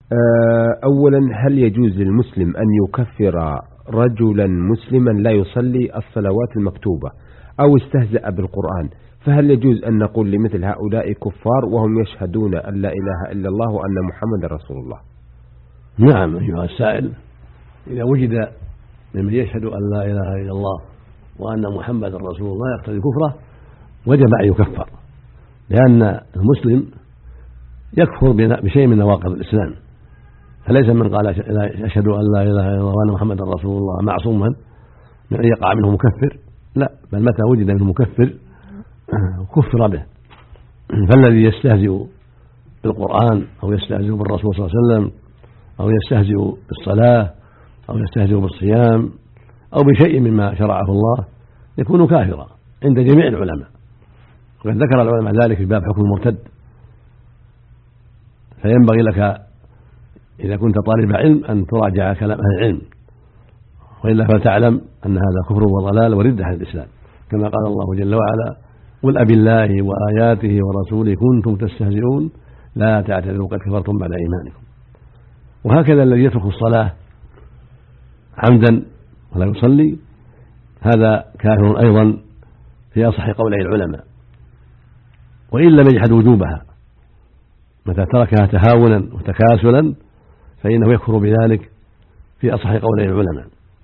أولا، هل يجوز للمسلم أن يكفر رجلا مسلما لا يصلي الصلوات المكتوبة أو استهزأ بالقرآن؟ فهل يجوز أن نقول لمثل هؤلاء كفار وهم يشهدون أن لا إله إلا الله وأن محمد رسول الله؟ نعم أيها السائل، إذا وجد ممن يشهد أن لا إله إلا الله وأن محمد رسول الله يقتضي كفره وجب أن يكفر، لأن المسلم يكفر بشيء من نواقض الإسلام، فليس من قال أشهد أن لا إله إلا الله وأن محمد رسول الله معصوما من أن يقع منه مكفر، لا، بل متى وجد منه مكفر كفر به. فالذي يستهزئ بالقرآن أو يستهزئ بالرسول صلى الله عليه وسلم أو يستهزئ بالصلاة أو يستهزئ بالصيام أو بشيء مما شرعه الله يكون كافرا عند جميع العلماء، وقد ذكر العلماء ذلك في باب حكم المرتد. فينبغي لك إذا كنت طالب علم أن تراجع كلام أهل العلم، وإلا فتعلم أن هذا كفر وضلال وردة عن الإسلام، كما قال الله جل وعلا: قل أبالله وآياته ورسوله كنتم تستهزئون لا تعتذروا قد كفرتم بعد إيمانكم. وهكذا الذي يترك الصلاة عمدا ولا يصلي هذا كافر أيضا في أصح قولي العلماء، وإن لم يجحد وجوبها، متى تركها تهاونا وتكاسلا فإنه يكفر بذلك في أصح قولي العلماء،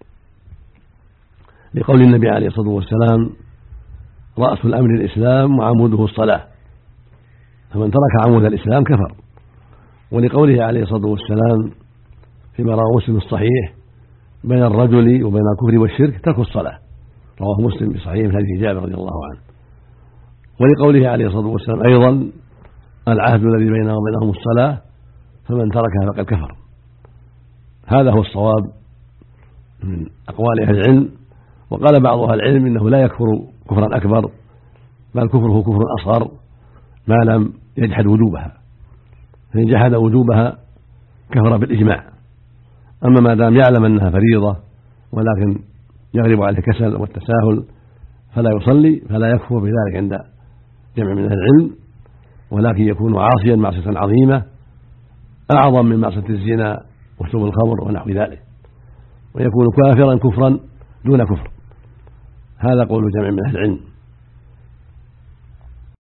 لقول النبي عليه الصلاة والسلام: رأس الأمر الإسلام وعموده الصلاة، فمن ترك عمود الإسلام كفر. ولقوله عليه الصلاة والسلام فيما رواه مسلم الصحيح: بين الرجل وبين الكفر والشرك ترك الصلاة، رواه مسلم بصحيح من حديث جابر رضي الله عنه. ولقوله عليه الصلاة والسلام أيضا: العهد الذي بيننا وبينهم الصلاة فمن تركها فقد كفر. هذا هو الصواب من أقوال أهل العلم. وقال بعض أهل العلم إنه لا يكفر كفرا أكبر، بل كفره كفر أصغر ما لم يجحد وجوبها، فإن جحد وجوبها كفر بالإجماع. أما ما دام يعلم أنها فريضة ولكن يغلب عليه الكسل والتساهل فلا يصلي فلا يكفر بذلك عند جمع من أهل العلم، ولكن يكون عاصيا معصية عظيمة أعظم من معصية الزنا وشرب الخمر ونحو ذلك، ويكون كافرا كفرا دون كفر. هذا قول جمع من أهل العلم.